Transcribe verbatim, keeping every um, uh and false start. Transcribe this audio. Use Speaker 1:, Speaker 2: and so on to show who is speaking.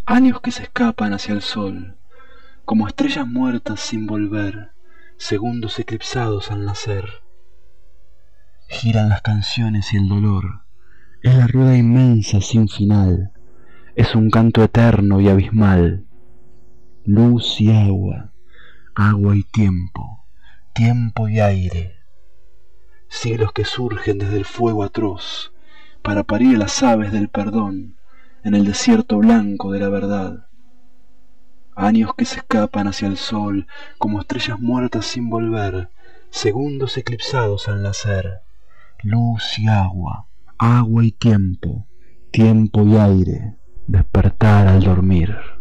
Speaker 1: Años que se escapan hacia el sol, como estrellas muertas sin volver, segundos eclipsados al nacer. Giran las canciones y el dolor, es la rueda inmensa sin final, es un canto eterno y abismal. Luz y agua, agua y tiempo, tiempo y aire, siglos que surgen desde el fuego atroz, para parir las aves del perdón en el desierto blanco de la verdad. Años que se escapan hacia el sol, como estrellas muertas sin volver, segundos eclipsados al nacer. Luz y agua, agua y tiempo, tiempo y aire, despertar al dormir.